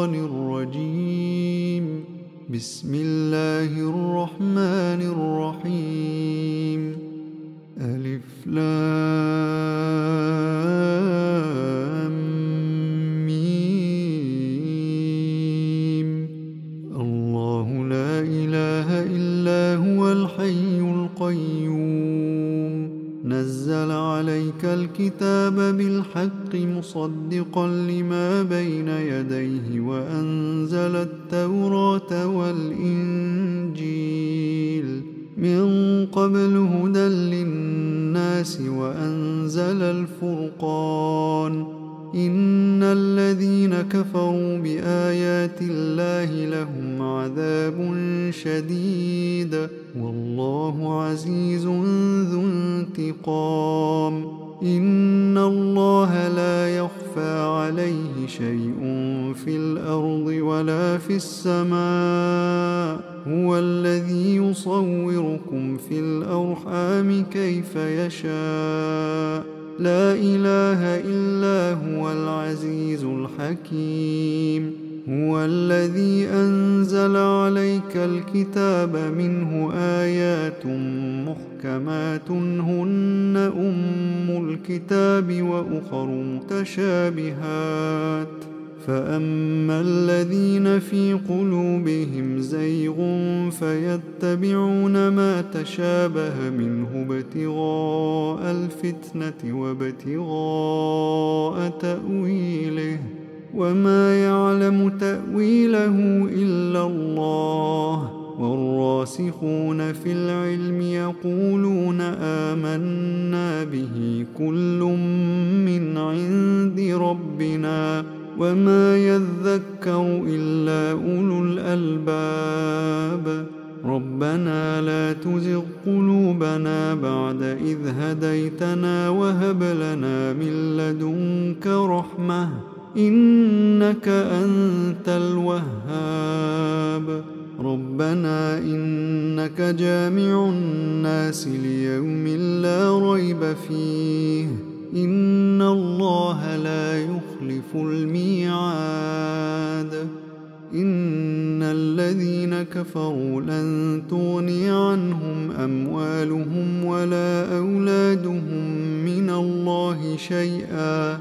الشيطان الرجيم. بسم الله الرحمن الرحيم. ألف لام ميم. الله لا إله إلا هو الحي القيوم. نزل عليك الكتاب بالحق مصدقا لما بين يديه وأنزل التوراة والإنجيل من قبل هدى للناس وأنزل الفرقان. إن الذين كفروا بآيات الله لهم عذاب شديد والله عزيز ذو انتقام. إن الله لا يخفى عليه شيء في الأرض ولا في السماء. هو الذي يصوركم في الأرحام كيف يشاء. لا إله إلا هو العزيز الحكيم. هو الذي أنزل عليك الكتاب منه آيات محكمات هن أم الكتاب وأخر متشابهات. فأما الذين في قلوبهم زيغ فيتبعون ما تشابه منه ابتغاء الفتنة وابتغاء تأويله وما يعلم تأويله إلا الله. والراسخون في العلم يقولون آمنا به كل من عند ربنا وما يذكر إلا أولو الألباب. ربنا لا تزغ قلوبنا بعد إذ هديتنا وهب لنا من لدنك رحمة إنك أنت الوهاب. ربنا إنك جامع الناس ليوم لا ريب فيه. إن الله لا يخلف الميعاد. إن الذين كفروا لن تغني عنهم أموالهم ولا أولادهم من الله شيئا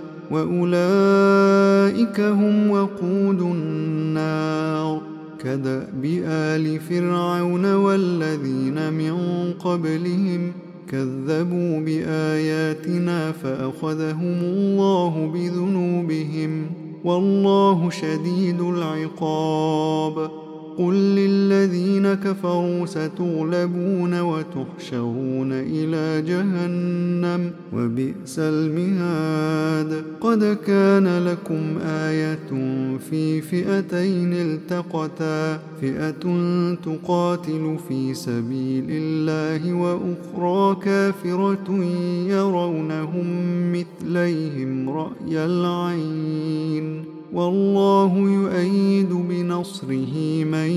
وأولئك هم وقود النار. كدأب آل فرعون والذين من قبلهم كذبوا بآياتنا فأخذهم الله بذنوبهم والله شديد العقاب. قل للذين كفروا ستغلبون وتحشرون إلى جهنم وبئس المهاد. قد كان لكم آية في فئتين التقتا فئة تقاتل في سبيل الله وأخرى كافرة يرونهم مثليهم رأي العين والله يؤيد بنصره من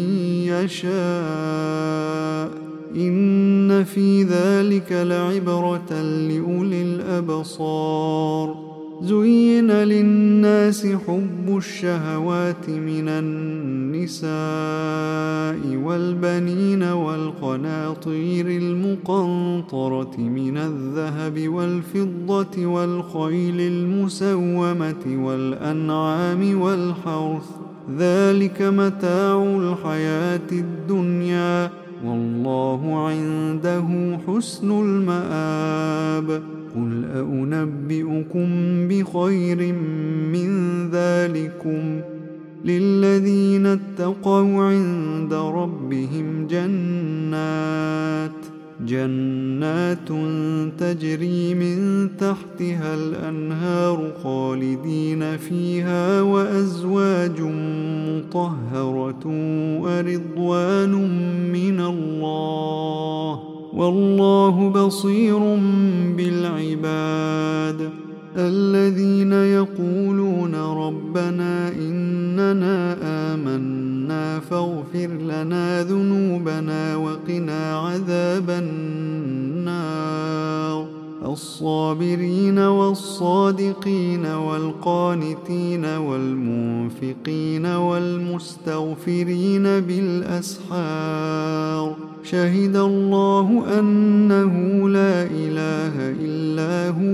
يشاء. إن في ذلك لعبرة لأولي الأبصار. زين للناس حب الشهوات من النساء والبنين والقناطير المقنطرة من الذهب والفضة والخيل المسومة والأنعام والحرث ذلك متاع الحياة الدنيا والله عنده حسن المآب. قل أنبئكم بخير من ذلكم للذين اتقوا عند ربهم جنات تجري من تحتها الأنهار خالدين فيها وأزواج مطهرة ورضوان من الله والله بصير بالعباد. الذين يقولون ربنا إننا آمنا فاغفر لنا ذنوبنا وقنا عذاب النار. الصابرين والصادقين والقانتين والمنفقين والمستغفرين بالأسحار شهد الله أنه لا إله إلا هو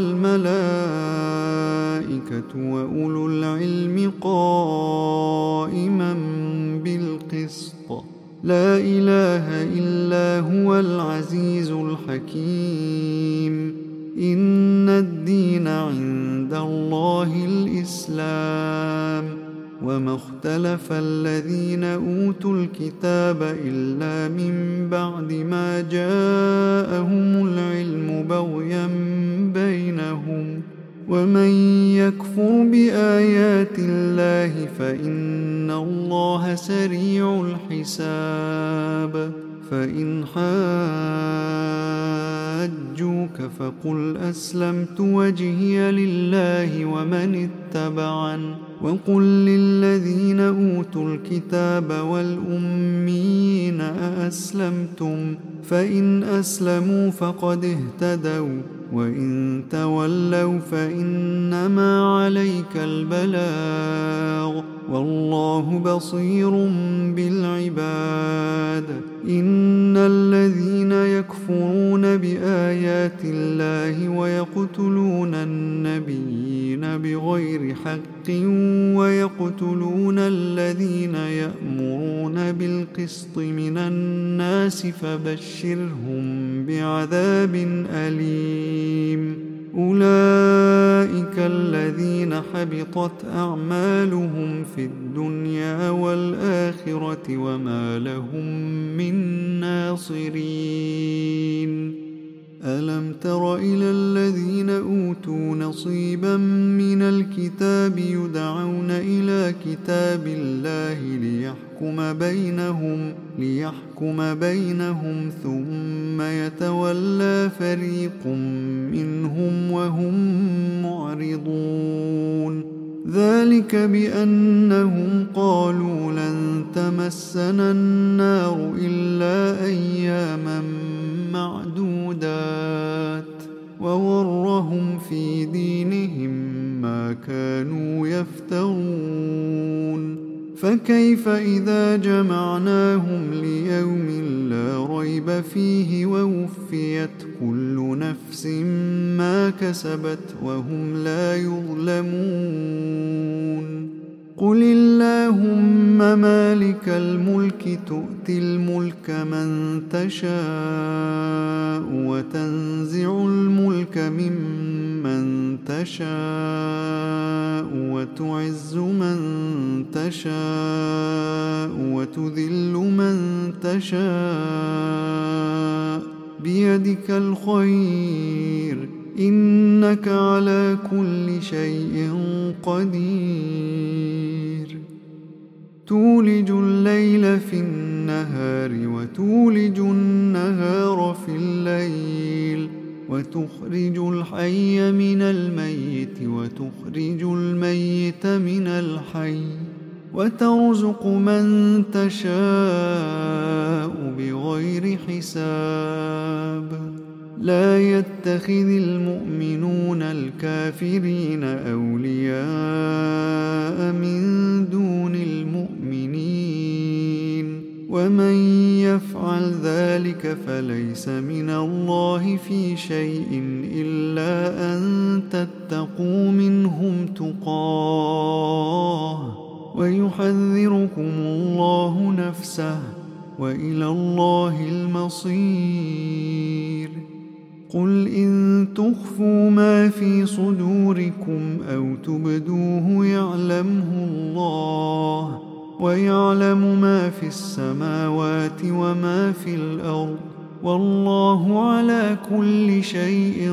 والملائكة وأولو العلم قائما بالقسط لا إله إلا هو العزيز الحكيم إن الدين عند الله الإسلام وما اختلف الذين أوتوا الكتاب إلا من بعد ما جاءهم العلم بغيا بينهم ومن يكفر بآيات الله فإن الله سريع الحساب فإن حاجوك فقل أسلمت وجهي لله ومن اتبعن وقل للذين أوتوا الكتاب والأميين أأسلمتم فإن أسلموا فقد اهتدوا وإن تولوا فإنما عليك البلاغ والله بصير بالعباد إن الذين يكفرون بآيات الله ويقتلون النبيين بغير حق ويقتلون الذين يأمرون بالقسط من الناس فبشرهم بعذاب أليم أولئك الذين حبطت أعمالهم في الدنيا والآخرة وما لهم من ناصرين ألم تر إلى الذين أوتوا نصيبا من الكتاب يدعون إلى كتاب الله ليحكم بينهم ثم يتولى فريق منهم وهم معرضون ذلك بأنهم قالوا لن تمسنا النار إلا أياما معدودات وغرهم في دينهم ما كانوا يفترون فكيف إذا جمعناهم ليوم لا ريب فيه ووفيت كل نفس ما كسبت وهم لا يظلمون قل اللهم مالك الملك تؤتي الملك من تشاء وتنزع الملك ممن تشاء وتعز من تشاء وتذل من تشاء بيدك الخير إنك على كل شيء قدير تولج الليل في النهار وتولج النهار في الليل وتخرج الحي من الميت وتخرج الميت من الحي وترزق من تشاء بغير حساب لا يتخذ المؤمنون الكافرين أولياء من دون المؤمنين ومن يفعل ذلك فليس من الله في شيء إلا أن تتقوا منهم تقاه ويحذركم الله نفسه وإلى الله المصير قل إن تخفوا ما في صدوركم أو تبدوه يعلمه الله ويعلم ما في السماوات وما في الأرض والله على كل شيء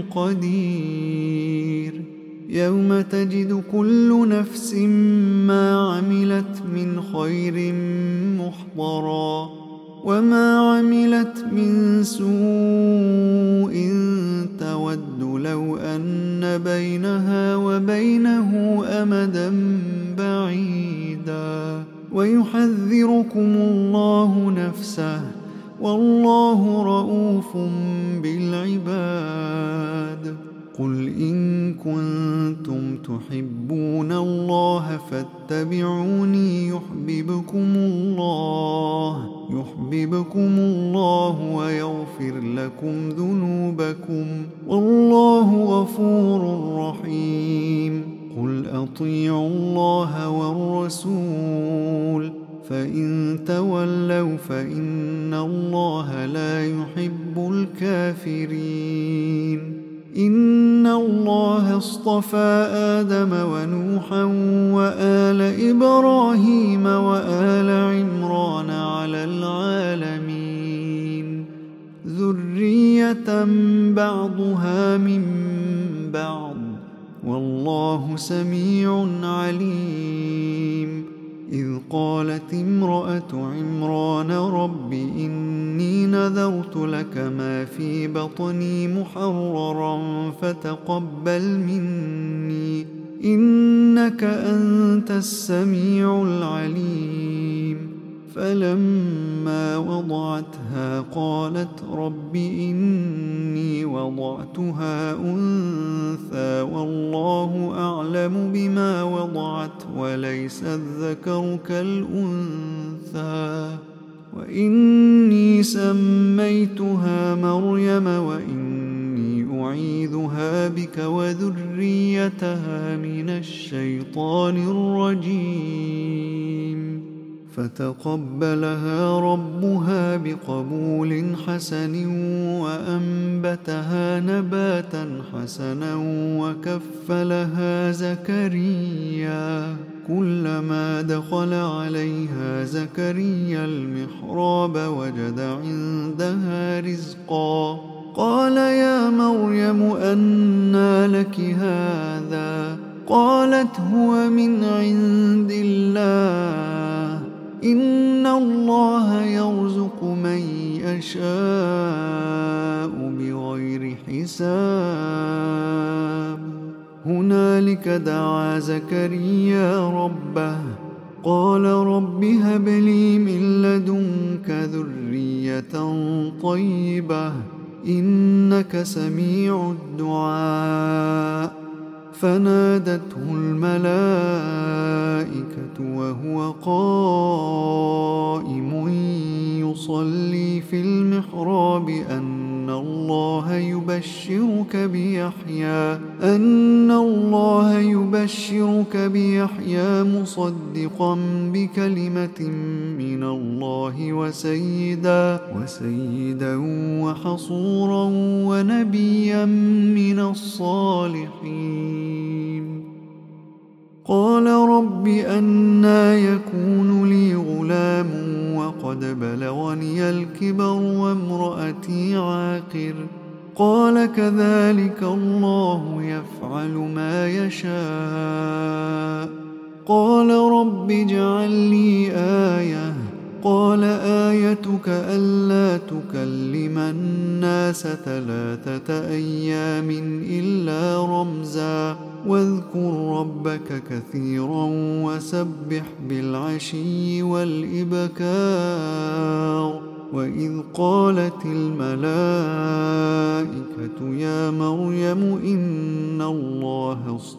قدير يوم تجد كل نفس ما عملت من خير محضرا وما عملت من سوء تود لو أن بينها وبينه أمدا بعيدا ويحذركم الله نفسه والله رؤوف بالعباد قل إن كنتم تحبون الله فاتبعوني يحببكم الله ويغفر لكم ذنوبكم والله غفور رحيم. قل أطيعوا الله والرسول فإن تولوا فإن الله لا يحب الكافرين. إن الله اصطفى آدم ونوحا وآل إبراهيم وآل عمران على العالمين ذرية بعضها من بعض والله سميع عليم. إذ قالت امرأة عمران رب إني نذرت لك ما في بطني محررا فتقبل مني إنك أنت السميع العليم. فلما وضعتها قالت رب إني وضعتها أنثى والله أعلم بما وضعت وليس الذكر كالأنثى وإني سميتها مريم وإني أعيذها بك وذريتها من الشيطان الرجيم. فتقبلها ربها بقبول حسن وأنبتها نباتا حسنا وكفلها زكريا. كلما دخل عليها زكريا المحراب وجد عندها رزقا قال يا مريم أنى لك هذا؟ قالت هو من عند الله إن الله يرزق من يشاء بغير حساب. هنالك دعا زكريا ربه قال رب هب لي من لدنك ذرية طيبة إنك سميع الدعاء. فنادته الملائكة وهو قائم يصلي في المحراب أن الله يبشرك بيحيى مصدقا بكلمة من الله وسيدا وحصورا ونبيا من الصالحين. قال رب أنى يكون لي غلام وقد بلغني الكبر وامرأتي عاقر؟ قال كذلك الله يفعل ما يشاء. قال رب اجعل لي آية. قال آيتك ألا تكلم الناس 3 أيام إلا رمزا واذكر ربك كثيرا وسبح بالعشي والإبكار. وإذ قالت الملائكة يا مريم إن الله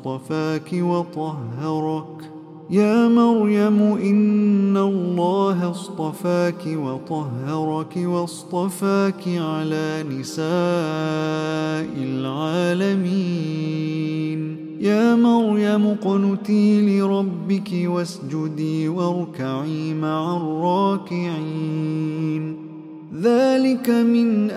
اصطفاك وطهرك واصطفاك على نساء العالمين. يا مريم اقنتي لربك واسجدي واركعي مع الراكعين. ذلك من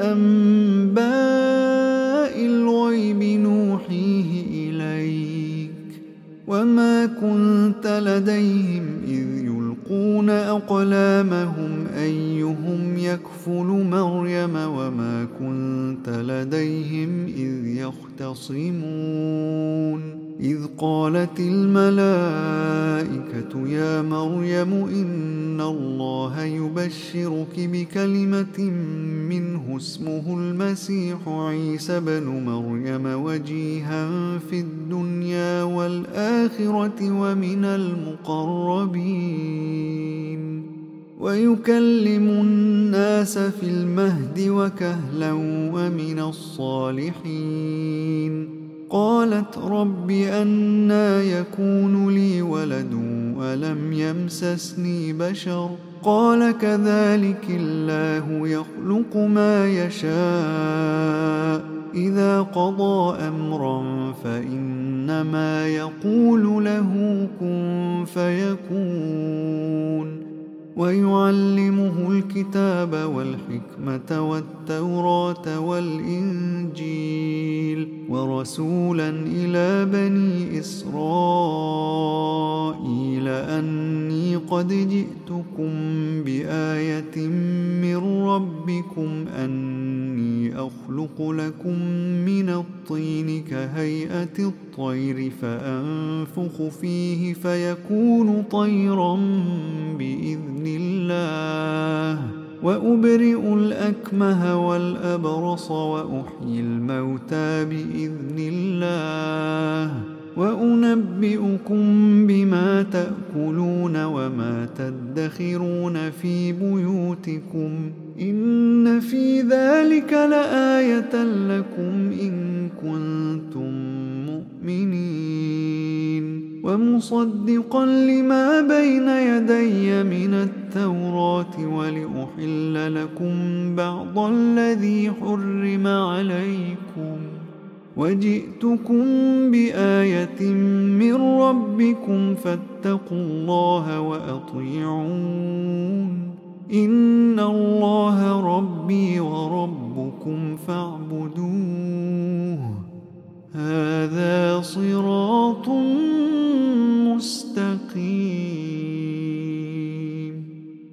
أنباء الغيب نوحيه إليك وما كنت لديهم إذ يلقون أقلامهم أيهم يكفل مريم وما كنت لديهم إذ يختصمون. إذ قالت الملائكة يا مريم إن الله يبشرك بكلمة منه اسمه المسيح عيسى بن مريم وجيها في الدنيا والآخرة ومن المقربين ويكلم الناس في المهد وكهلا ومن الصالحين. قالت رب أنى يكون لي ولد ولم يمسسني بشر قال كذلك الله يخلق ما يشاء إذا قضى أمرا فإنما يقول له كن فيكون ويعلمه الكتاب والحكمة والتوراة والإنجيل ورسولا إلى بني إسرائيل أني قد جئتكم بآية من ربكم أني أخلق لكم من الطين كهيئة الطير فأنفخ فيه فيكون طيرا بإذن الله وأبرئ الأكمه والأبرص وأحيي الموتى بإذن الله وأنبئكم بما تأكلون وما تدخرون في بيوتكم إن في ذلك لآية لكم إن كنتم مؤمنين ومصدقا لما بين يدي من التوراة ولأحل لكم بعض الذي حرم عليكم وجئتكم بآية من ربكم فاتقوا الله وأطيعون إن الله ربي وربكم فاعبدوه هذا صراط مستقيم.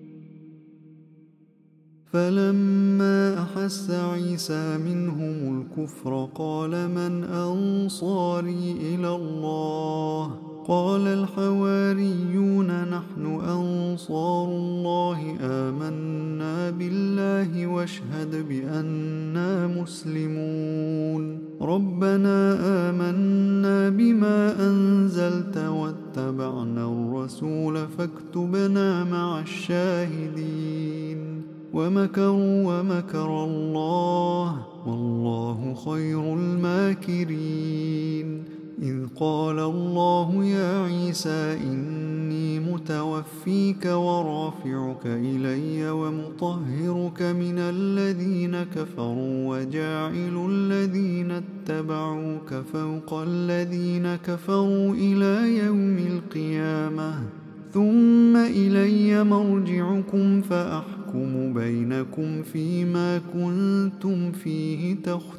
فلما أحس عيسى منهم الكفر قال من أنصاري إلى الله قال الحواريون نحن أنصار الله آمنا بالله واشهد بأننا مسلمون ربنا آمنا بما أنزلت واتبعنا الرسول فاكتبنا مع الشاهدين ومكروا ومكر الله والله خير الماكرين إذ قال الله يا عيسى إني متوفيك ورافعك إلي ومطهرك من الذين كفروا وجاعل الذين اتبعوك فوق الذين كفروا إلى يوم القيامة ثم إلي مرجعكم فأحكم بينكم فيما كنتم فيه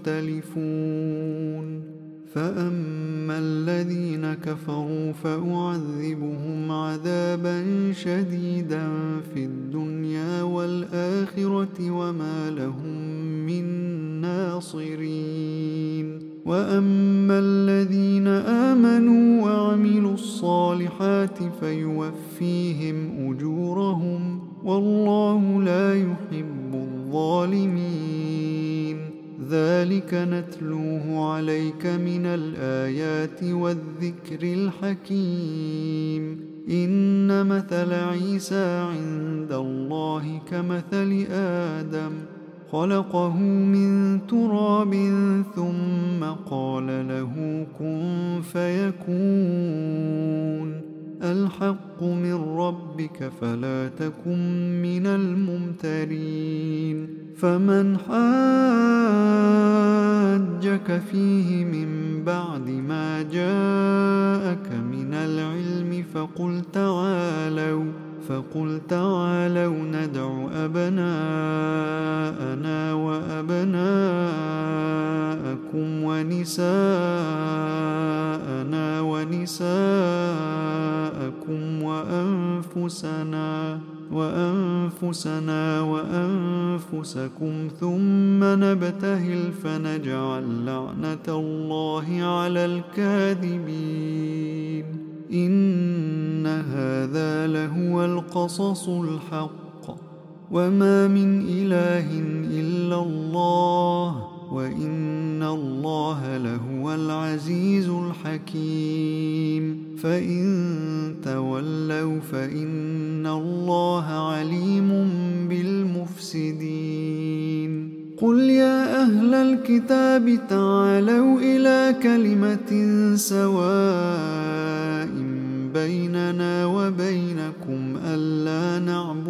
تختلفون فأما الذين كفروا فأعذبهم عذابا شديدا في الدنيا والآخرة وما لهم من ناصرين وأما الذين آمنوا وعملوا الصالحات فيوفيهم أجورهم والله لا يحب الظالمين ذلك نتلوه عليك من الآيات والذكر الحكيم إن مثل عيسى عند الله كمثل آدم خلقه من تراب ثم قال له كن فيكون الحق من ربك فلا تكن من الممترين فمن حاجك فيه من بعد ما جاءك من العلم فقل تعالوا ندع أبناءنا وأبناءكم ونساءنا ونساءكم وأنفسنا وأنفسكم ثم نبتهل فنجعل لعنة الله على الكاذبين إن هذا لهو القصص الحق وما من إله إلا الله وإن الله لهو العزيز الحكيم فإن تولوا فإن الله عليم بالمفسدين قل يا أهل أهل الكتاب تعالوا إلى كلمة سواء بيننا وبينكم ألا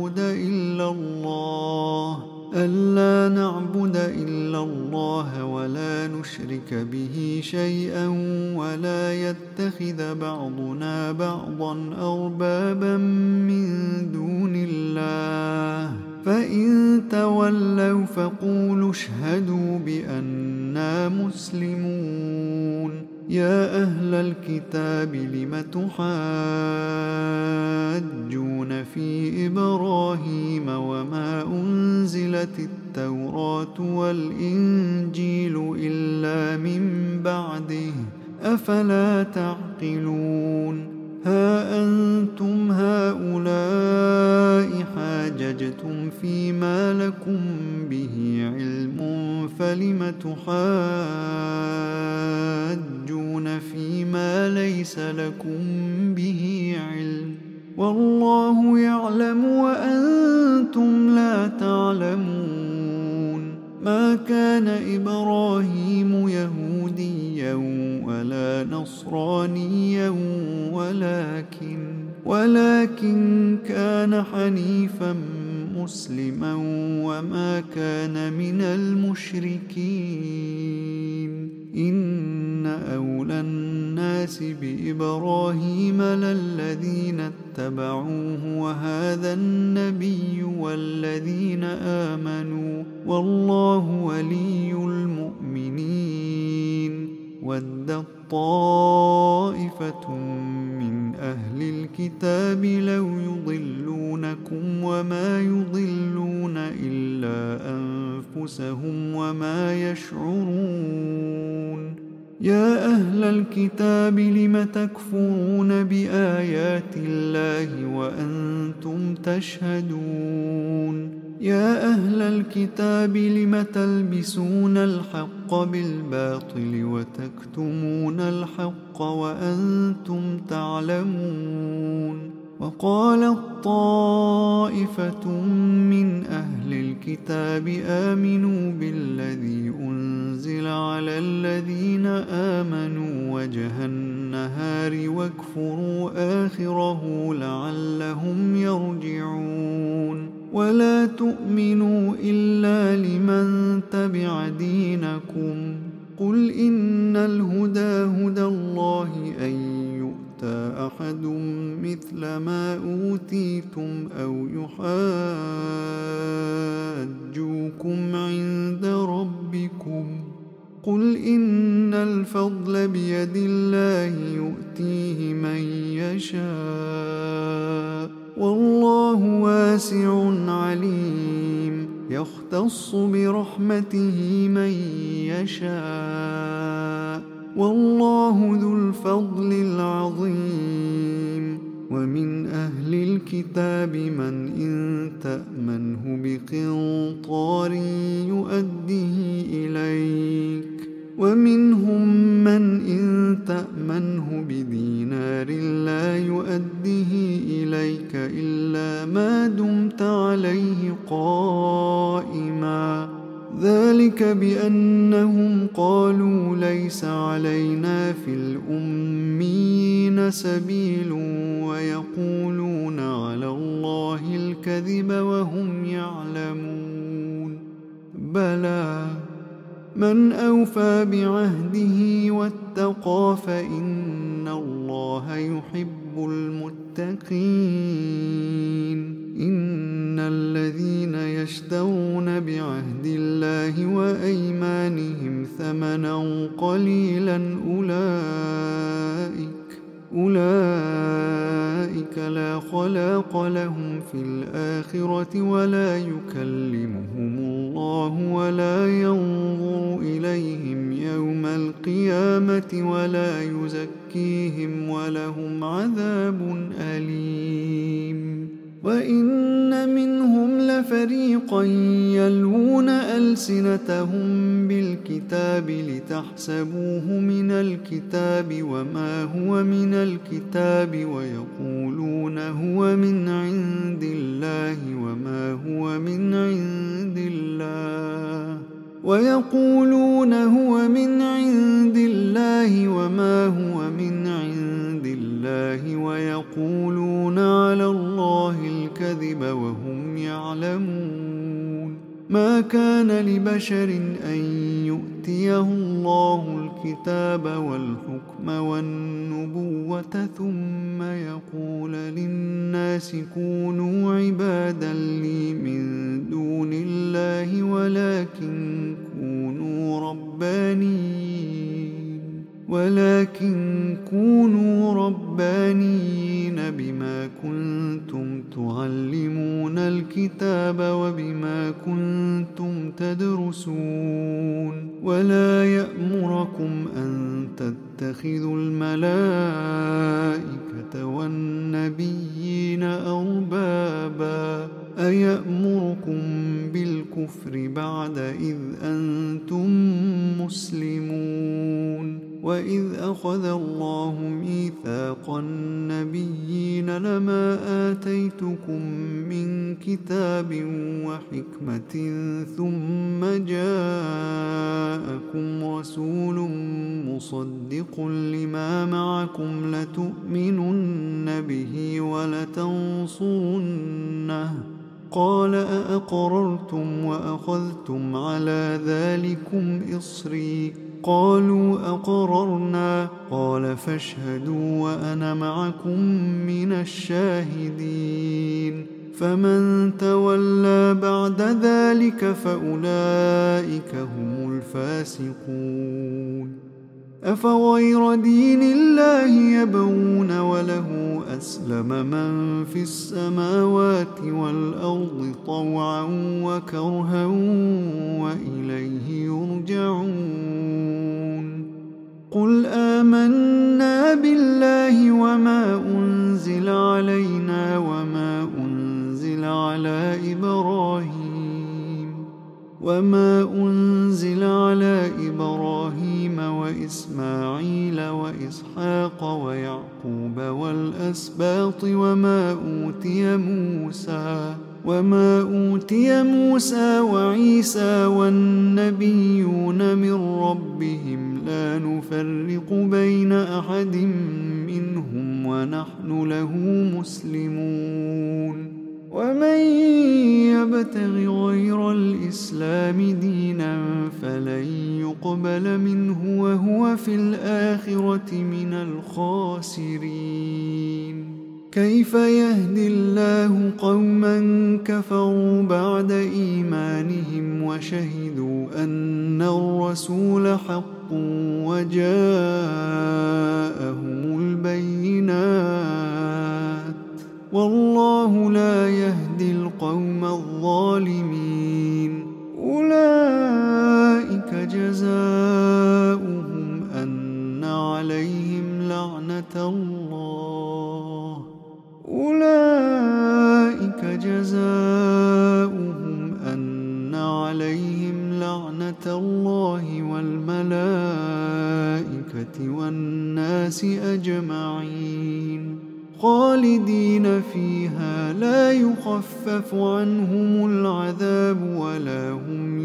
نعبد إلا الله ولا نشرك به شيئا ولا يتخذ بعضنا بعضا أربابا من دون الله فإن تولوا فقولوا اشهدوا بأننا مسلمون. يا أهل الكتاب لم تحاجون في إبراهيم وما أنزلت التوراة والإنجيل إلا من بعده أفلا تعقلون. ها أنتم هؤلاء حاججتم فيما لكم به علم فلم تحاجون فيما ليس لكم به علم والله يعلم وأنتم لا تعلمون. ما كان إبراهيم يهوديا ولا نصرانيا ولكن كان حنيفا مسلما وما كان من المشركين. إن أولى الناس بإبراهيم للذين اتبعوه وهذا النبي والذين آمنوا والله ولي المؤمنين. ودت طائفة من أهل الكتاب لو يضلونكم وما يضلون إلا أنفسهم وما يشعرون. يا أهل الكتاب لم تكفرون بآيات الله وأنتم تشهدون. يا أهل الكتاب لم تلبسون الحق بالباطل وتكتمون الحق وأنتم تعلمون. وقالت طائفة من أهل الكتاب آمنوا بالذي أنزل على الذين آمنوا وجه النهار واكفروا آخره لعلهم يرجعون. ولا تؤمنوا إلا لمن تبع دينكم قل إن الهدى هدى الله أن يؤتى أحد مثل ما أوتيتم أو يحاجوكم عند ربكم قل إن الفضل بيد الله يؤتيه من يشاء والله واسع عليم. يختص برحمته من يشاء والله ذو الفضل العظيم. ومن أهل الكتاب من إن تأمنه بقنطار يؤديه إليك ومنهم من إن تأمنه بدينار لا يؤديه إليك إلا ما دمت عليه قائما ذلك بأنهم قالوا ليس علينا في الأميين سبيل ويقولون على الله الكذب وهم يعلمون. بلى من أوفى بعهده واتقى فإن الله يحب المتقين. إن الذين يشترون بعهد الله وأيمانهم ثمنا قليلا أولئك لا خلاق لهم في الآخرة ولا يكلمهم الله ولا ينظر إليهم يوم القيامة ولا يزكيهم ولهم عذاب أليم. وإن منهم لفريقا يلوون ألسنتهم بالكتاب لتحسبوه من الكتاب وما هو من الكتاب ويقولون هو من عند الله وما هو من عند الله ويقولون هو من عند الله وما هو من عند الله ويقولون على الله الكذب وهم يعلمون. ما كان لبشر أن يؤتيه الله الكتاب والحكم والنبوة ثم يقول للناس كونوا عبادا لي من دون الله ولكن كونوا ربانيين بما كنتم تعلمون الكتاب وبما كنتم تدرسون. ولا يأمركم أن تتخذوا الملائكة والنبيين أربابا أيأمركم بالكفر بعد إذ أنتم مسلمون. وإذ أخذ الله ميثاق النبيين لما آتيتكم من كتاب وحكمة ثم جاءكم رسول مصدق لما معكم لتؤمنن به ولتنصرنه قال أأقررتم وأخذتم على ذلكم إصري قالوا أقررنا قال فاشهدوا وأنا معكم من الشاهدين. فمن تولى بعد ذلك فأولئك هم الفاسقون. أفغير دين الله يبغون وله أسلم من في السماوات والأرض طوعا وكرها وإليه يرجعون. قل آمنا بالله وما أنزل علينا وما أنزل على إبراهيم وإسماعيل وإسحاق ويعقوب والأسباط وما أوتي موسى وعيسى والنبيون من ربهم لا نفرق بين أحد منهم ونحن له مسلمون. ومن يبتغ غير الإسلام دينا فلن يقبل منه وهو في الآخرة من الخاسرين. كيف يهدي الله قوما كفروا بعد إيمانهم وشهدوا أن الرسول حق وجاءهم البينات والله لا يهدي القوم الظالمين. أولئك جزاؤهم أن عليهم لعنة الله والملائكة والناس أجمعين خالدين فيها لا يخفف عنهم العذاب ولا هم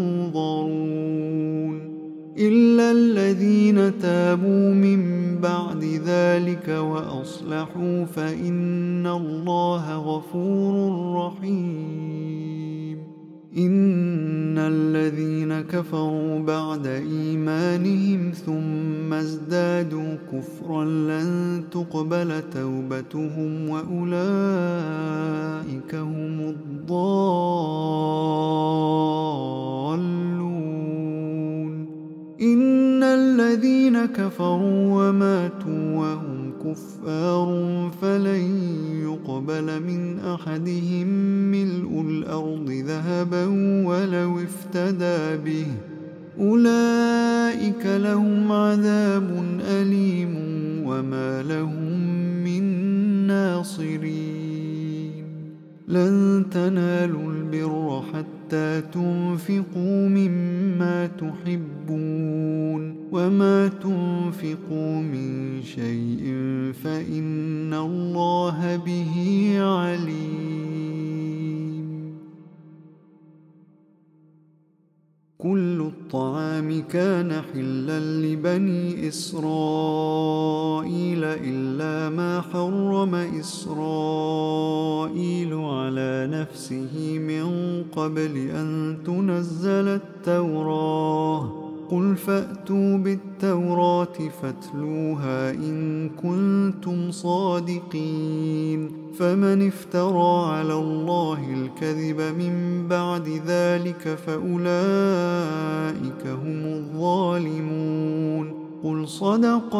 ينظرون إلا الذين تابوا من بعد ذلك وأصلحوا فإن الله غفور رحيم. إن الذين كفروا بعد إيمانهم ثم ازدادوا كفرا لن تقبل توبتهم وأولئك هم الضالون. إن الذين كفروا وماتوا وهم كفار فلن يقبل من أحدهم ملء الأرض ذهبا ولو افتدى به أولئك لهم عذاب أليم وما لهم من ناصرين. لن تنالوا البر حتى تنفقوا مما تحبون وما تنفقوا من شيء فإن الله به عليم. كل الطعام كان حلا لبني إسرائيل إلا ما حرم إسرائيل على نفسه من قبل أن تنزل التوراة قل فأتوا بالتوراة فاتلوها إن كنتم صادقين فمن افترى على الله الكذب من بعد ذلك فأولئك هم الظالمون قل صدق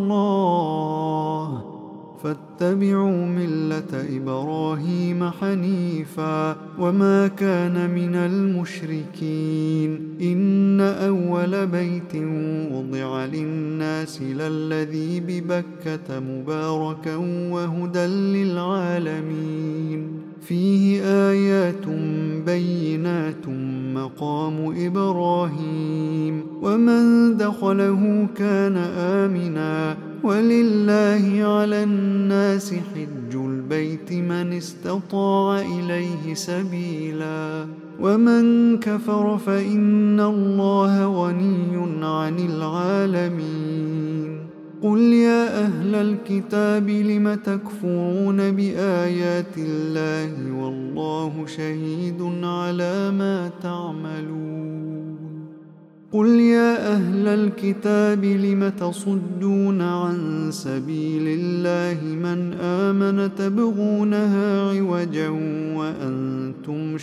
الله فاتبعوا ملة إبراهيم حنيفا وما كان من المشركين إن أول بيت وضع للناس للذي ببكة مباركا وهدى للعالمين فيه آيات بينات مقام إبراهيم ومن دخله كان آمنا ولله على الناس حج البيت من استطاع إليه سبيلا ومن كفر فإن الله غني عن العالمين قل يا أهل الكتاب لم تكفرون بآيات الله والله شهيد على ما تعملون قل يا أهل الكتاب لم تصدون عن سبيل الله من آمن تبغونها عوجا وأنتم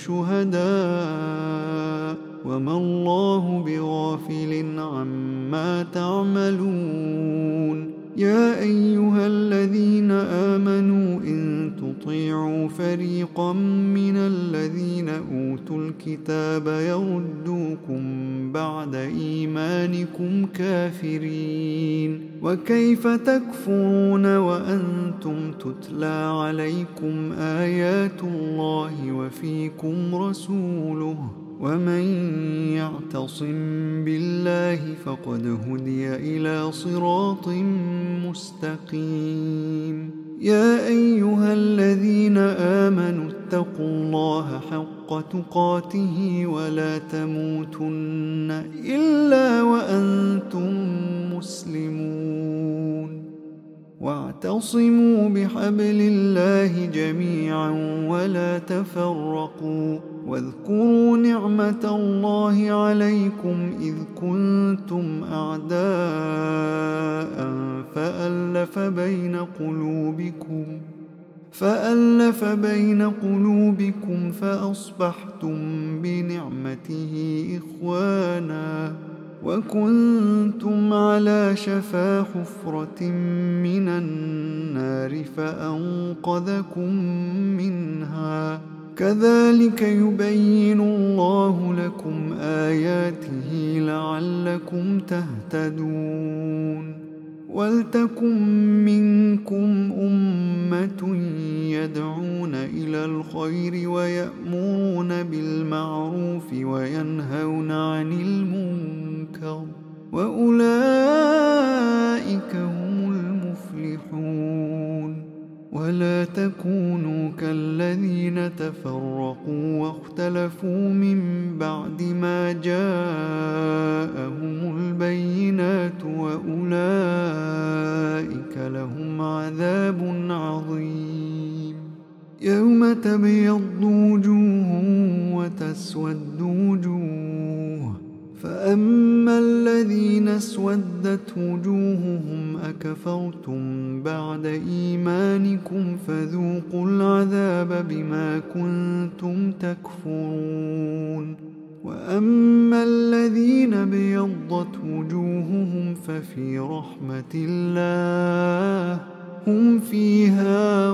شهداء وما الله بغافل عما تعملون يا أيها الذين آمنوا إن تطيعوا فريقا من الذين أوتوا الكتاب يردوكم بعد إيمانكم كافرين وكيف تكفرون وأنتم تتلى عليكم آيات الله وفيكم رسوله ومن يعتصم بالله فقد هدي إلى صراط مستقيم يا أيها الذين آمنوا اتقوا الله حق تقاته ولا تموتن إلا وأنتم مسلمون واعتصموا بحبل الله جميعا ولا تفرقوا واذكروا نعمة الله عليكم إذ كنتم أعداء فألف بين قلوبكم فأصبحتم بنعمته إخوانا وكنتم على شفا حفرة من النار فأنقذكم منها كذلك يبين الله لكم آياته لعلكم تهتدون ولتكن منكم أمة يدعون إلى الخير ويأمرون بالمعروف وينهون عن المنكر وأولئك هم المفلحون ولا تكونوا كالذين تفرقوا واختلفوا من بعد ما جاءهم البينات وأولئك لهم عذاب عظيم يوم تبيض وجوه وتسود وجوه فأما الذين اسودت وجوههم أكفرتم بعد إيمانكم فذوقوا العذاب بما كنتم تكفرون وأما الذين ابيضت وجوههم ففي رحمة الله هم فيها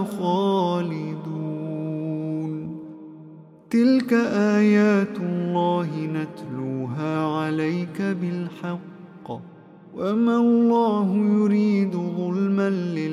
خالدون تلك آيات الله نتلوها عليك بالحق وما الله يريد ظلما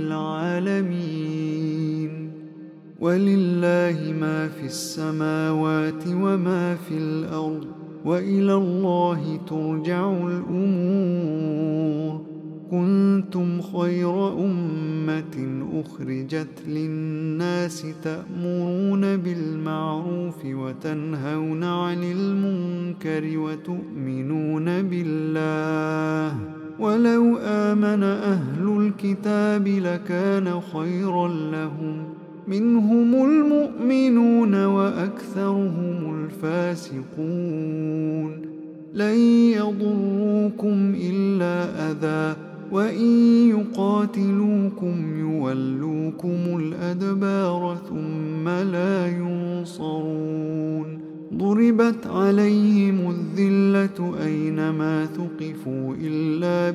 للعالمين ولله ما في السماوات وما في الأرض وإلى الله ترجع الأمور كنتم خير أمة أخرجت للناس تأمرون بالمعروف وتنهون عن المنكر وتؤمنون بالله ولو آمن أهل الكتاب لكان خيرا لهم منهم المؤمنون وأكثرهم الفاسقون لن يضروكم إلا أذى وإن يقاتلوكم يولوكم الأدبار ثم لا ينصرون ضربت عليهم الذلة أينما ثقفوا إلا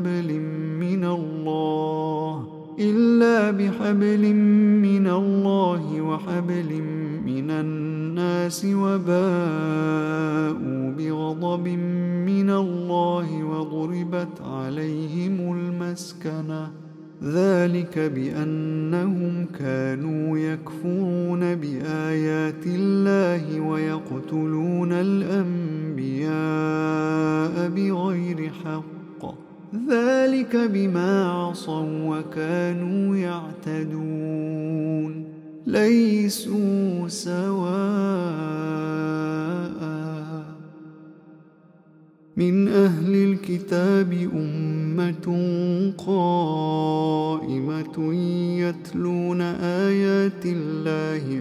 بحبل من الله وحبل من الناس وباءوا بغضب من الله وضربت عليهم المسكنة ذلك بأنهم كانوا يكفرون بآيات الله ويقتلون الأنبياء بغير حق ذلك بما عصوا وكانوا يعتدون ليسوا سواء من أهل الكتاب أمة قائمة يتلون آيات الله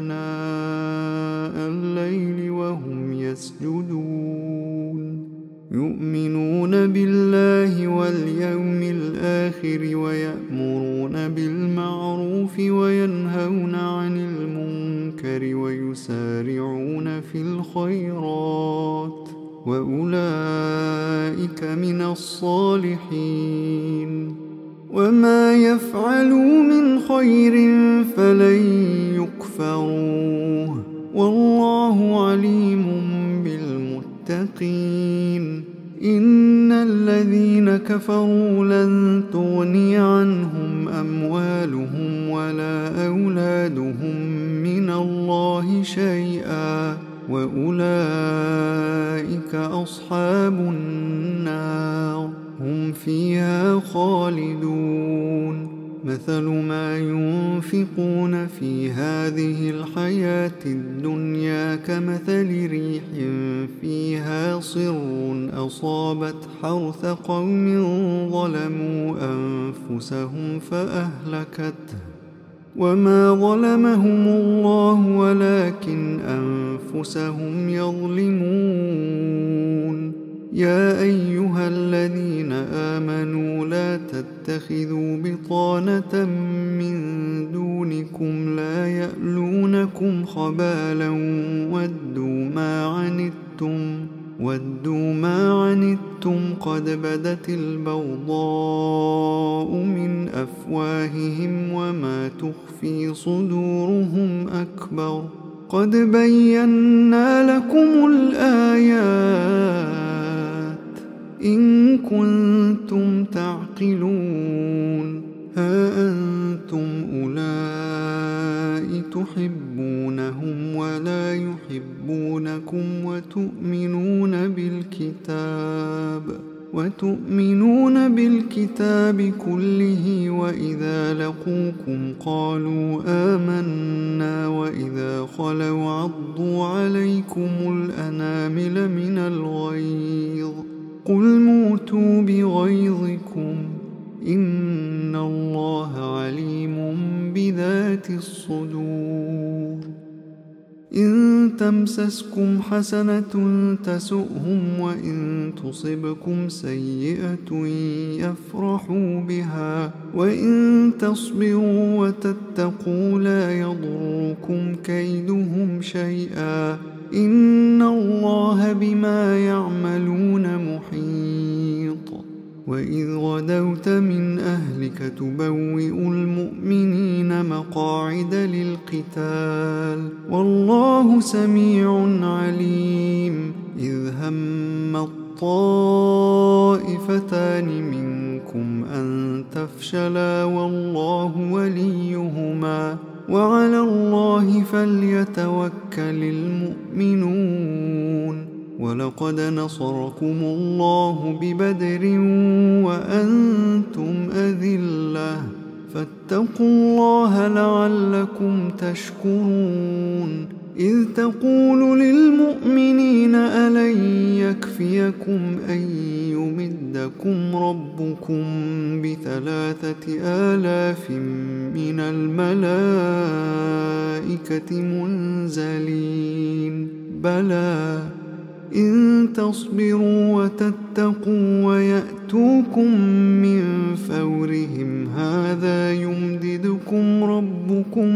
آناء الليل وهم يسجدون يؤمنون بالله واليوم الآخر ويأمرون بالمعروف وينهون عن المنكر ويسارعون في الخيرات وأولئك من الصالحين وما يفعلوا من خير فلن يكفروه والله عليم بالمتقين إن الذين كفروا لن تغني عنهم أموالهم ولا أولادهم من الله شيئا وأولئك أصحاب النار هم فيها خالدون مثل ما ينفقون في هذه الحياة الدنيا كمثل ريح فيها صر أصابت حرث قوم ظلموا أنفسهم فأهلكته وما ظلمهم الله ولكن أنفسهم يظلمون يا أيها الذين آمنوا لا تتخذوا بطانة من دونكم لا يألونكم خبالا ودوا ما عنتم قد بدت البغضاء من أفواههم وما تخفي صدورهم أكبر قد بينا لكم الآيات إن كنتم تعقلون ها أنتم أولئك تحبونهم ولا يحبونكم وتؤمنون بالكتاب كله وإذا لقوكم قالوا آمنا وإذا خلوا عضوا عليكم الأنامل من الغيظ قل موتوا بغيظكم إن الله عليم بذات الصدور إن تمسسكم حسنة تسؤهم وإن تصبكم سيئة يفرحوا بها وإن تصبروا وتتقوا لا يضركم كيدهم شيئا إن الله بما يعملون محيط وإذ غدوت من أهلك تبوئ المؤمنين مقاعد للقتال والله سميع عليم إذ هم الطائفتان منكم أن تفشلا والله وليهما وعلى الله فليتوكل المؤمنون ولقد نصركم الله ببدر وأنتم أذلة فاتقوا الله لعلكم تشكرون إذ تقول للمؤمنين ألن يكفيكم أن يمدكم ربكم ب3,000 من الملائكة منزلين بلى إن تصبروا وتتقوا ويأتوكم من فورهم هذا يمددكم ربكم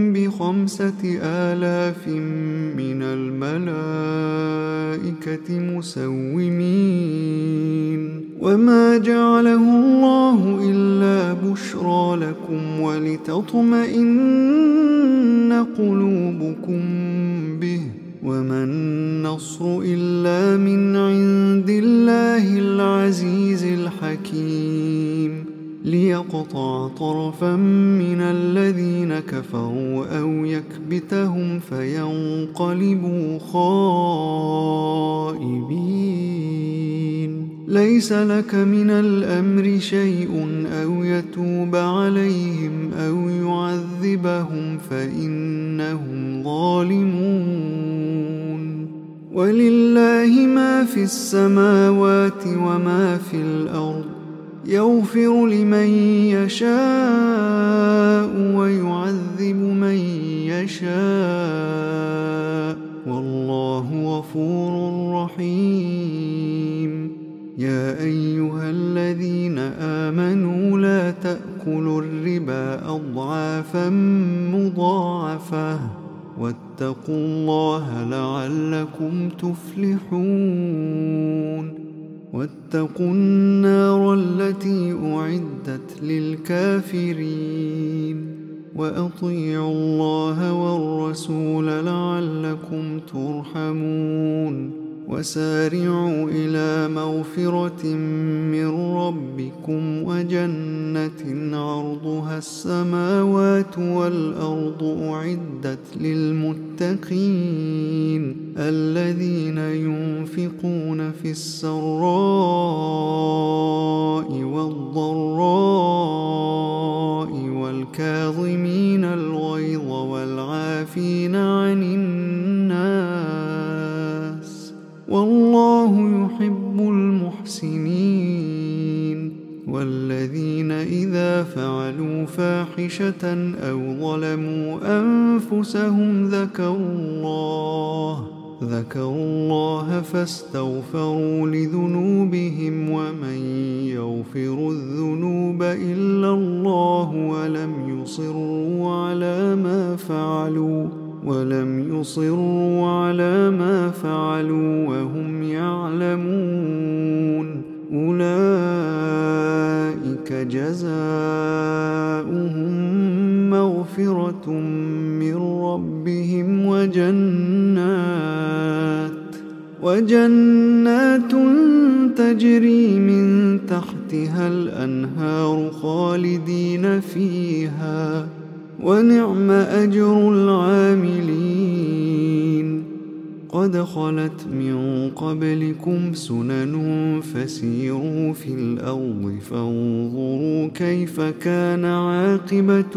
ب5,000 من الملائكة مسومين وما جعله الله إلا بشرى لكم ولتطمئن قلوبكم به وما النصر إلا من عند الله العزيز الحكيم ليقطع طرفا من الذين كفروا أو يكبتهم فينقلبوا خائبين ليس لك من الأمر شيء أو يتوب عليهم أو يعذبهم فإنهم ظالمون ولله ما في السماوات وما في الأرض يغفر لمن يشاء ويعذب من يشاء والله غفور رحيم يا أيها الذين آمنوا لا تأكلوا الربا أضعافا مضاعفة واتقوا الله لعلكم تفلحون واتقوا النار التي أعدت للكافرين وأطيعوا الله والرسول لعلكم ترحمون وسارعوا إلى مغفرة من ربكم وجنة عرضها السماوات والأرض أعدت للمتقين الذين ينفقون في السراء والضراء والكاظمين الغيظ والعافين عن الناس والله يحب المحسنين والذين إذا فعلوا فاحشة أو ظلموا أنفسهم ذكروا الله فاستغفروا لذنوبهم ومن يغفر الذنوب إلا الله ولم يصروا على ما فعلوا وهم يعلمون أولئك جزاؤهم مغفرة من ربهم وجنات تجري من تحتها الأنهار خالدين فيها ونعم أجر العاملين قد خلت من قبلكم سنن فسيروا في الأرض فانظروا كيف كان عاقبة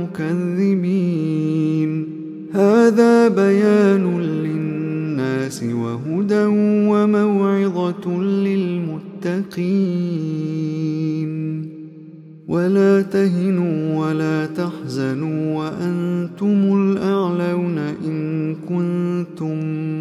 المكذبين هذا بيان للناس وهدى وموعظة للمتقين ولا تهنوا ولا تحزنوا وأنتم الأعلون إن كنتم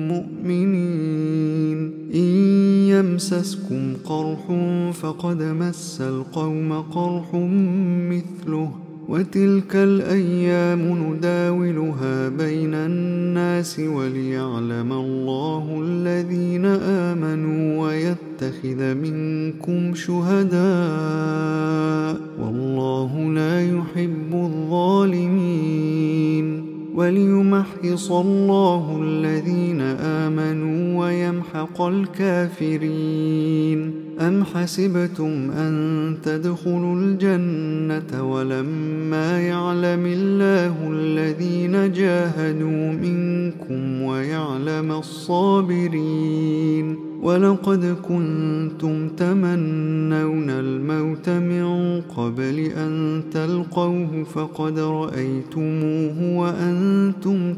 مؤمنين إن يمسسكم قرح فقد مس القوم قرح مثله وتلك الأيام نداولها بين الناس وليعلم الله الذين آمنوا ويتخذ منكم شهداء والله لا يحب الظالمين وليمحص الله الذين آمنوا ويمحق الكافرين أم حسبتم أن تدخلوا الجنة ولما يعلم الله الذين جاهدوا منكم ويعلم الصابرين ولقد كنتم تمنون الموت من قبل أن تلقوه فقد رأيتموه وأنتم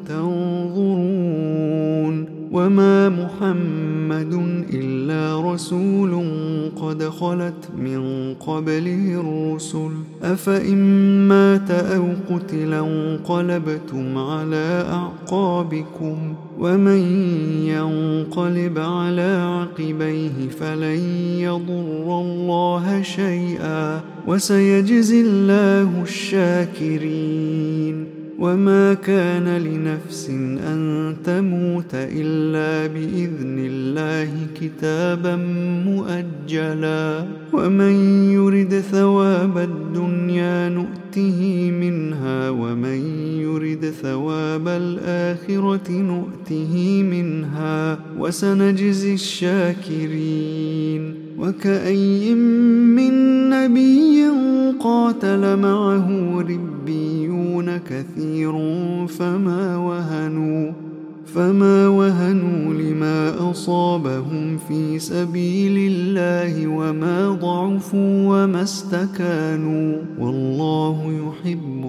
تنظرون وما محمد إلا رسول قد خلت من قبله الرسل أفإن مات أو قتل انقلبتم على أعقابكم ومن ينقلب على عقبيه فلن يضر الله شيئا وسيجزي الله الشاكرين وما كان لنفس أن تموت إلا بإذن الله كتابا مؤجلا ومن يرد ثواب الدنيا نؤته منها ومن يرد ثواب الآخرة نؤته منها وسنجزي الشاكرين وكأي من نبي قاتل معه ربيون كثير فما وهنوا لما أصابهم في سبيل الله وما ضعفوا وما استكانوا والله يحب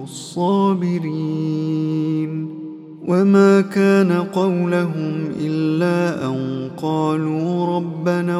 الصابرين وما كان قولهم إلا أن قالوا ربنا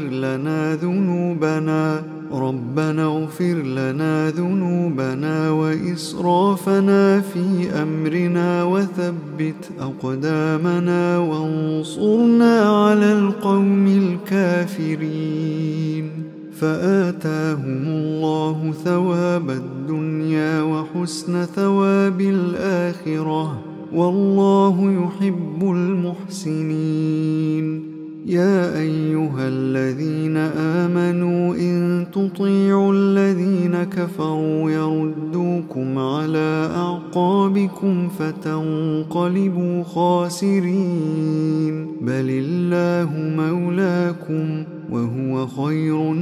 اغفر لنا ذنوبنا وإسرافنا في أمرنا وثبت أقدامنا وانصرنا على القوم الكافرين فآتاهم الله ثواب الدنيا وحسن ثواب الآخرة والله يحب المحسنين يا أيها الذين آمنوا إن تطيعوا الذين كفروا يردوكم على أعقابكم فتنقلبوا خاسرين بل الله مولاكم وهو خير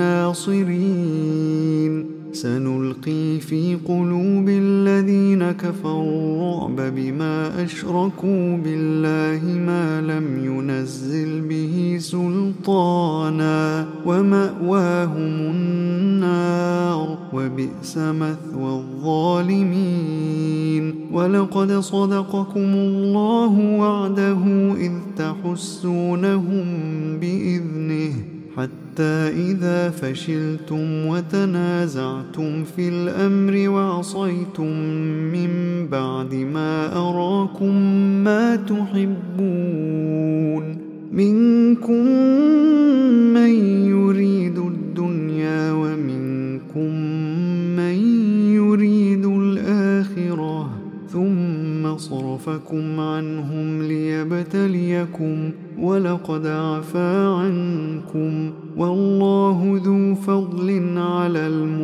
الناصرين سنلقي في قلوب الذين كفروا الرعب بما أشركوا بالله ما لم ينزل به سلطانا ومأواهم النار وبئس مثوى الظالمين ولقد صدقكم الله وعده إذ تحسونهم بإذنه حتى إذا فشلتم وتنازعتم في الأمر وعصيتم من بعد ما أراكم ما تحبون منكم من يريد الدنيا ومنكم من يريد الآخرة ثم صرفكم عنهم ليبتليكم ولقد عفا عنكم والله ذو فضل على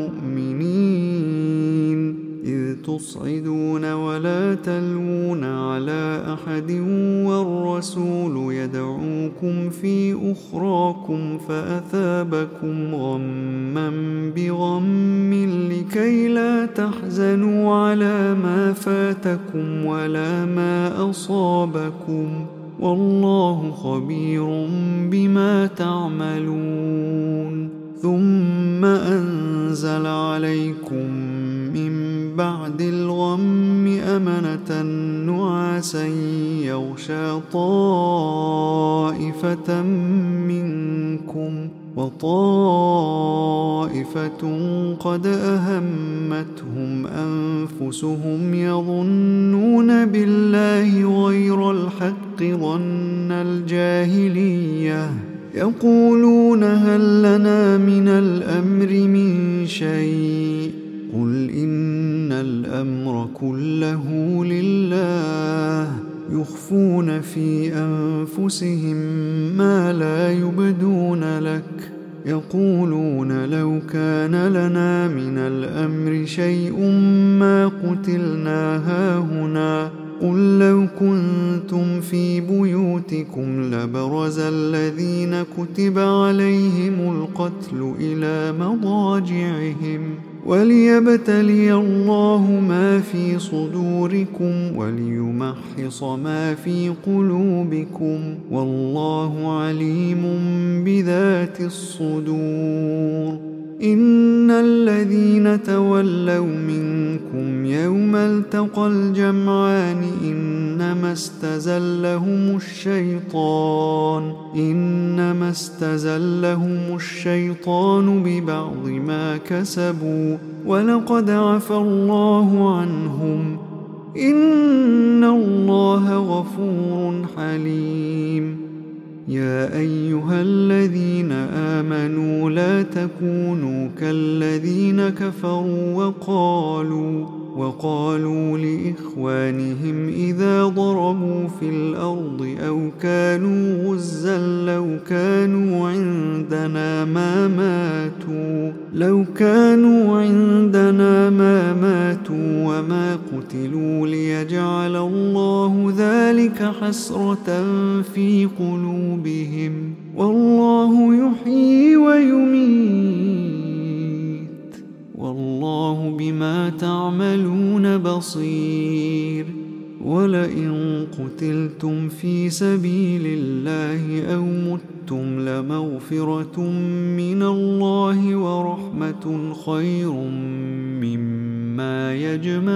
المؤمنين إذ تصعدون ولا تلوون على أحد والرسول يدعوكم في أخراكم فأثابكم غما بغم لكي لا تحزنوا على ما فاتكم ولا ما أصابكم والله خبير بما تعملون ثم أنزل عليكم من بعد الغم أمنة نعاسا يغشى طائفة منكم وطائفة قد أهمتهم أنفسهم يظنون بالله غير الحق ظن الجاهلية يقولون هل لنا من الأمر من شيء قل إن الأمر كله لله يخفون في أنفسهم ما لا يبدون لك يقولون لو كان لنا من الأمر شيء ما قتلنا هاهنا قل لو كنتم في بيوتكم فيكم لبرز الذين كتب عليهم القتل إلى مضاجعهم وليبتلي الله ما في صدوركم وليمحص ما في قلوبكم والله عليم بذات الصدور. إن الذين تولوا منكم يوم التقى الجمعان إنما استزلهم الشيطان ببعض ما كسبوا ولقد عفى الله عنهم إن الله غفور حليم. يا أيها الذين آمنوا لا تكونوا كالذين كفروا وقالوا لإخوانهم إذا ضربوا في الأرض أو كانوا غزا لو كانوا عندنا ما ماتوا وما قتلوا ليجعل الله ذلك حسرة في قلوبهم والله يحيي ويميت والله بما تعملون بصير. ولئن قتلتم في سبيل الله أو متم لمغفرة من الله ورحمة خير مما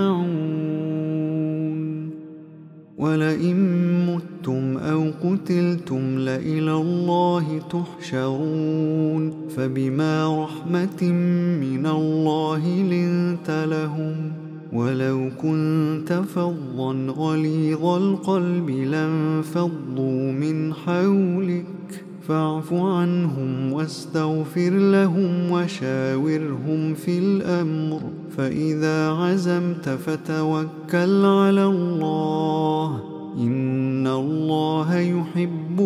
يجمعون. ولئن متم أو قتلتم لإلى الله تحشرون فبما رحمة من الله لنت لهم ولو كنت فظا غليظ القلب لانفضوا من حولك فاعف عنهم واستغفر لهم وشاورهم في الأمر فإذا عزمت فتوكل على الله إن الله يحب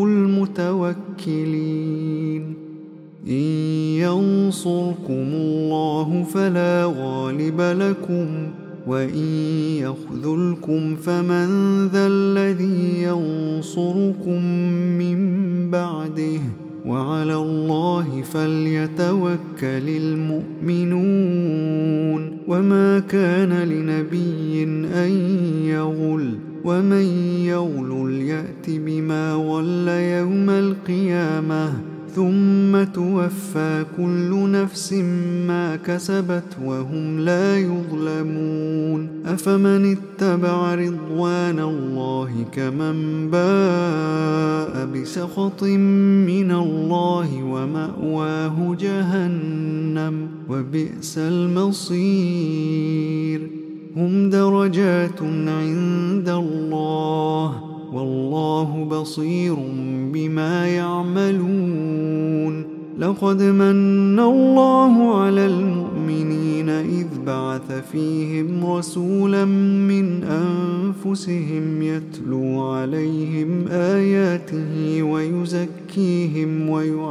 المتوكلين. إن ينصركم الله فلا غالب لكم وإن يخذلكم فمن ذا الذي ينصركم من بعده وعلى الله فليتوكل المؤمنون. وما كان لنبي أن يغل ومن يغل يأت بما غل يوم القيامة ثم توفى كل نفس ما كسبت وهم لا يظلمون. أفمن اتبع رضوان الله كمن باء بسخط من الله ومأواه جهنم وبئس المصير. هم درجات عند الله والله بصير بما يعملون. لقد من الله على المؤمنين إذ بعث فيهم رسولا من أنفسهم يتلو عليهم آياته ويزكيهم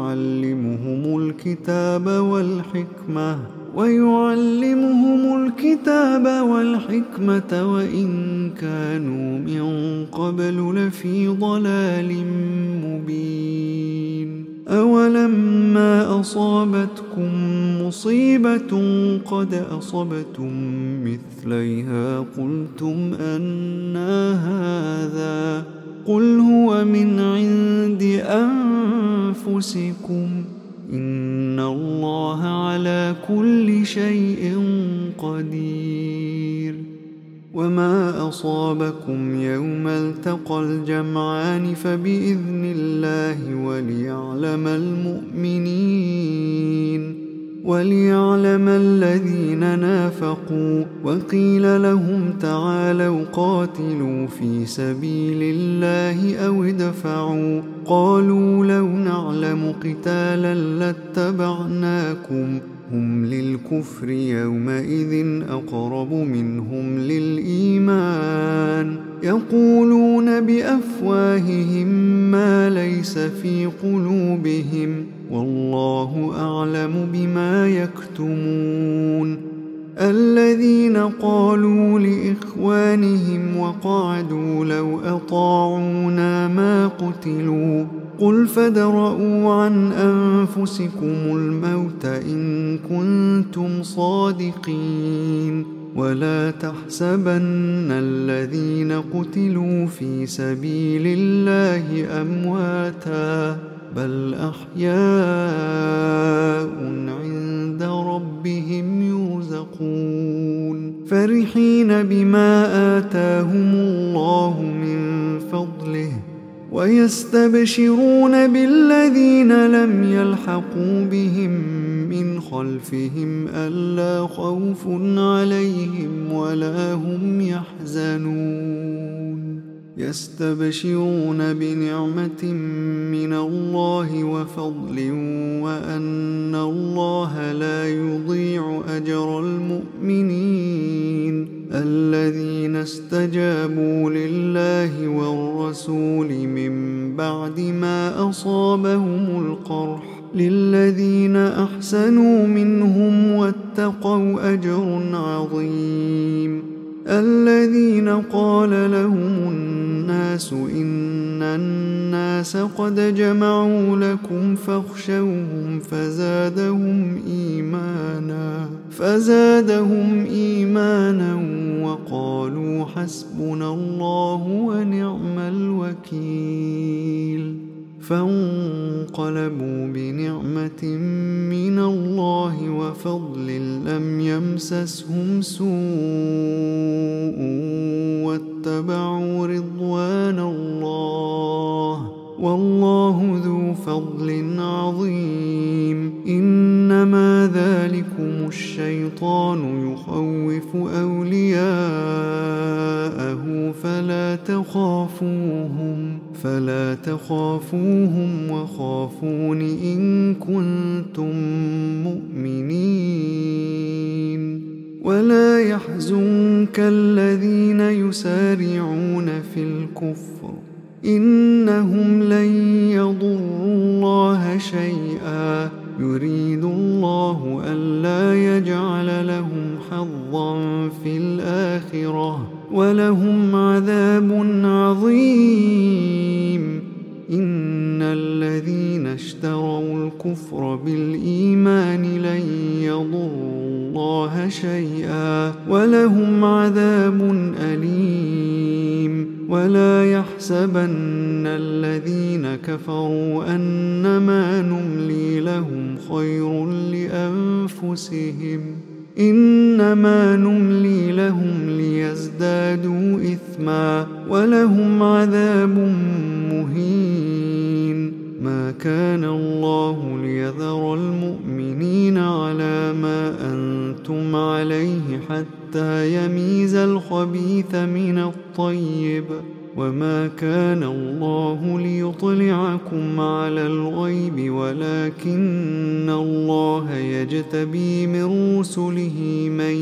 ويعلمهم الكتاب والحكمة وإن كانوا من قبل لفي ضلال مبين. أولما أصابتكم مصيبة قد أصبتم مثليها قلتم أنى هذا قل هو من عند أنفسكم إن الله على كل شيء قدير. وما أصابكم يوم التقى الجمعان فبإذن الله وليعلم الذين نافقوا. وقيل لهم تعالوا قاتلوا في سبيل الله أو ادفعوا قالوا لو نعلم قتالا لاتبعناكم هم للكفر يومئذ أقرب منهم للإيمان يقولون بأفواههم ما ليس في قلوبهم والله أعلم بما يكتمون. الذين قالوا ودوا لإخوانهم وقعدوا لو أطاعونا ما قتلوا قل فادرءوا عن أنفسكم الموت إن كنتم صادقين ولا تحسبن الذين قتلوا في سبيل الله أمواتا بل أحياء عند ربهم يرزقون فرحين بما آتاهم الله من فضله ويستبشرون بالذين لم يلحقوا بهم من خلفهم ألا خوف عليهم ولا هم يحزنون يستبشرون بنعمة من الله وفضل وأن الله لا يضيع أجر المؤمنين الذين استجابوا لله والرسول من بعد ما أصابهم القرح للذين أحسنوا منهم واتقوا أجر عظيم الذين قال لهم الناس إن الناس قد جمعوا لكم فاخشوهم فزادهم إيمانا وقالوا حسبنا الله ونعم الوكيل فانقلبوا بنعمة من الله وفضل لم يمسسهم سوء واتبعوا رضوان الله والله ذو فضل عظيم إنما ذلكم الشيطان يخوف أولياءه فلا تخافوهم وخافون إن كنتم مؤمنين ولا يحزنك الذين يسارعون في الكفر إنهم لن يضروا الله شيئا يريد الله ألا يجعل لهم حظا في الآخرة ولهم عذاب عظيم إن الذين اشتروا الكفر بالإيمان لن يضروا الله شيئا ولهم عذاب أليم ولا يحسبن الذين كفروا أنما نملي لهم خير لأنفسهم إنما نملي لهم ليزدادوا إثما ولهم عذاب مهين ما كان الله ليذر المؤمنين على ما أنتم عليه حتى يميز الخبيث من الطيب وما كان الله ليطلعكم على الغيب ولكن الله يجتبي من رسله من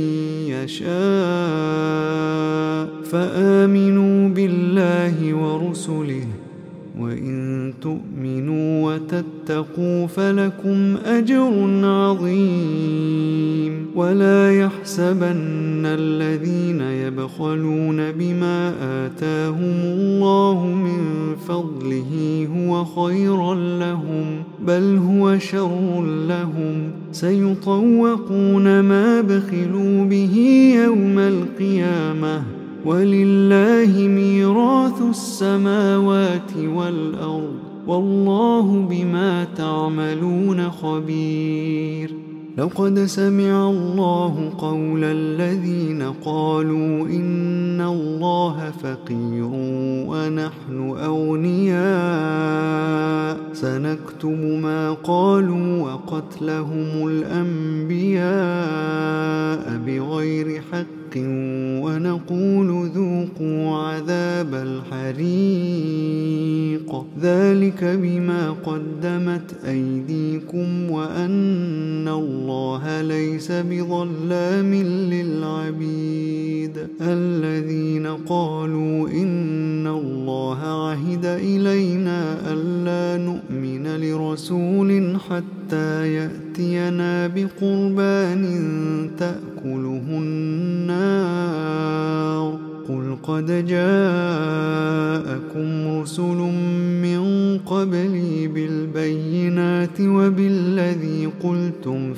يشاء فآمنوا بالله ورسله وإن تؤمنوا وتتقوا فلكم أجر عظيم ولا يحسبن الذين يبخلون بما آتاهم الله من فضله هو خيرا لهم بل هو شر لهم سيطوقون ما بخلوا به يوم القيامة ولله ميراث السماوات والأرض والله بما تعملون خبير لقد سمع الله قول الذين قالوا إن الله فقير ونحن أغنياء سنكتب ما قالوا وقتلهم الأنبياء بغير حق ونقول ذوقوا عذاب الحريق ذلك بما قدمت أيديكم وأن الله ليس بظلام للعبيد الذين قالوا إن الله عهد إلينا ألا نؤمن لرسول حتى يأتينا بقربان تأكله النار لقد جاءكم رسل من قبلي بالبينات وبالذي قلتم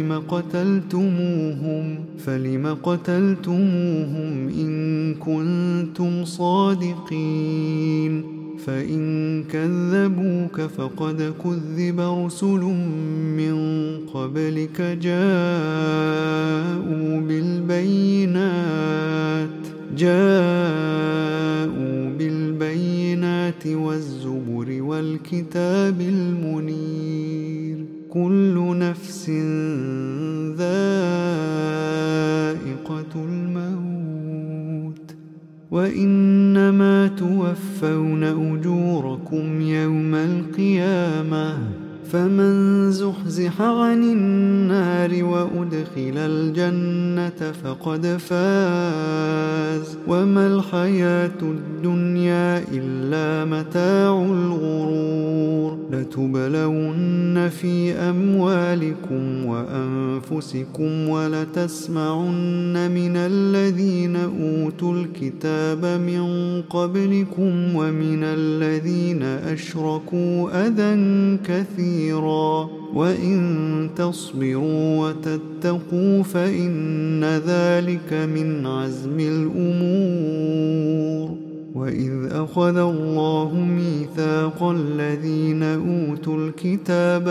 فلم قتلتموهم إن كنتم صادقين فإن كذبوك فقد كذب رسل من قبلك جاءوا بالبينات والزبر والكتاب المنير كل نفس ذائقة الموت وإنما توفون أجوركم يوم القيامة فمن زحزح عن النار وأدخل الجنة فقد فاز وما الحياة الدنيا إلا متاع الغرور لتبلون في أموالكم وأنفسكم ولتسمعن من الذين أوتوا الكتاب من قبلكم ومن الذين أشركوا أذى كثيرا وإن تصبروا وتتقوا فإن ذلك من عزم الأمور وإذ أخذ الله ميثاق الذين أوتوا الكتاب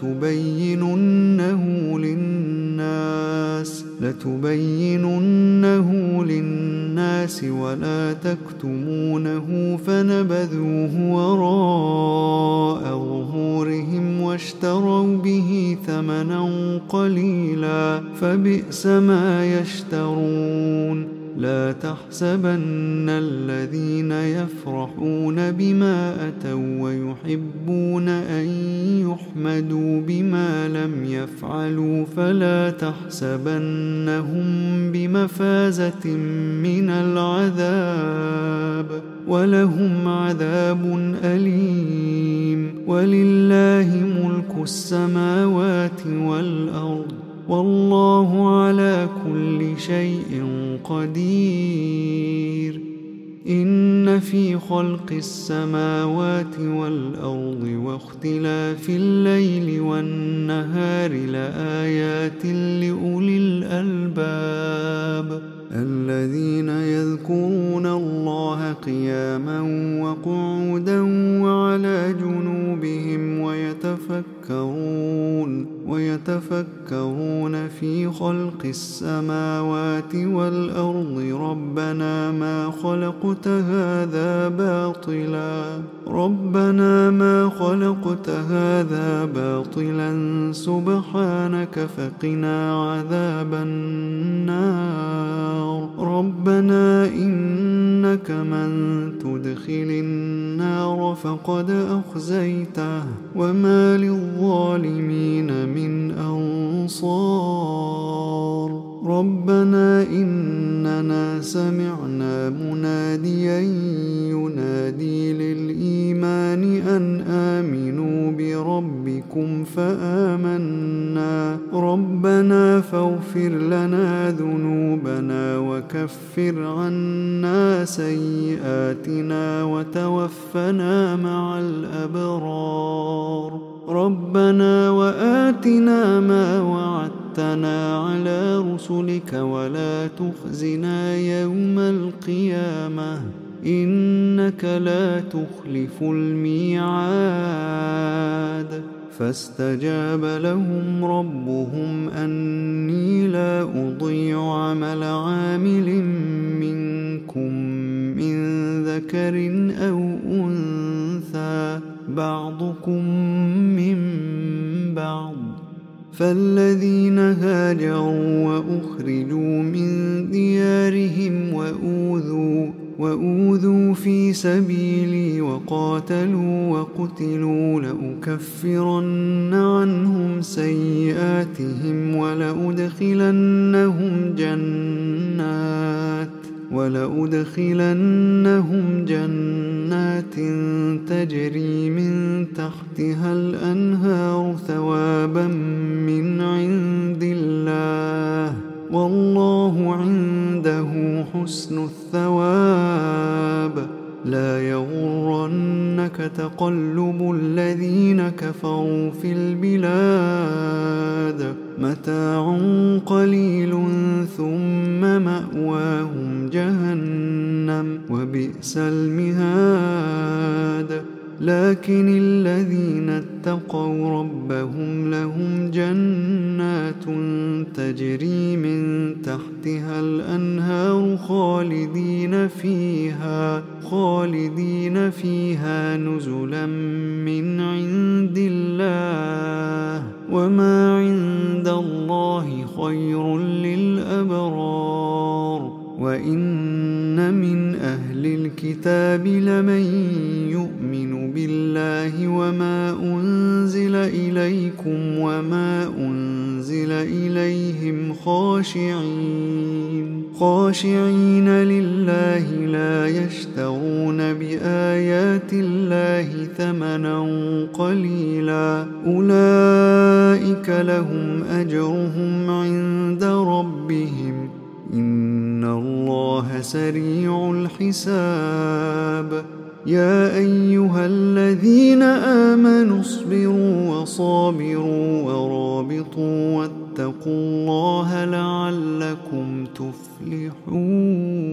لتبيننه للناس ولا تكتمونه فنبذوه وراء ظهورهم واشتروا به ثمنا قليلا فبئس ما يشترون لا تحسبن الذين يفرحون بما أتوا ويحبون أن يحمدوا بما لم يفعلوا فلا تحسبنهم بمفازة من العذاب ولهم عذاب أليم ولله ملك السماوات والأرض والله على كل شيء قدير إن في خلق السماوات والأرض واختلاف الليل والنهار لآيات لأولي الألباب الذين يذكرون الله قياما وقعودا وعلى جنوبهم ويتفكرون في خلق السماوات والأرض ربنا ما خلقت هذا باطلا سبحانك فقنا عذاب النار ربنا إنك من تدخل النار فقد أخزيته وما للظالمين من أنصار ربنا إننا سمعنا مناديا ينادي للإيمان أن آمنوا بربكم فآمنا ربنا فاغفر لنا ذنوبنا وكفر عنا سيئاتنا وتوفنا مع الأبرار ربنا وآتنا ما وعدتنا على رسلك ولا تخزنا يوم القيامة إنك لا تخلف الميعاد فاستجاب لهم ربهم أني لا أضيع عمل عامل منكم من ذكر أو أنثى بعضكم من بعض فالذين هاجروا وأخرجوا من ديارهم وأوذوا في سبيلي وقاتلوا وقتلوا لأكفرن عنهم سيئاتهم ولأدخلنهم جنات تجري من تحتها الأنهار ثوابا من عند الله والله عنده حسن الثواب الحساب لا يغرنك تقلب الذين كفروا في البلاد متاع قليل ثم مأواهم جهنم وبئس المهاد لكن الذين اتقوا ربهم لهم جنات تجري من تحتها الأنهار خالدين فيها نزلا من عند الله وما عند الله خير للأبرار وإن من أهل الكتاب لمن يؤمن بالله وما أنزل إليكم وما أنزل إليهم خاشعين لله لا يشترون بآيات الله ثمنا قليلا أولئك لهم أجرهم عند ربهم إن الله سريع الحساب يا أيها الذين آمنوا اصبروا وصابروا ورابطوا واتقوا الله لعلكم تفلحون.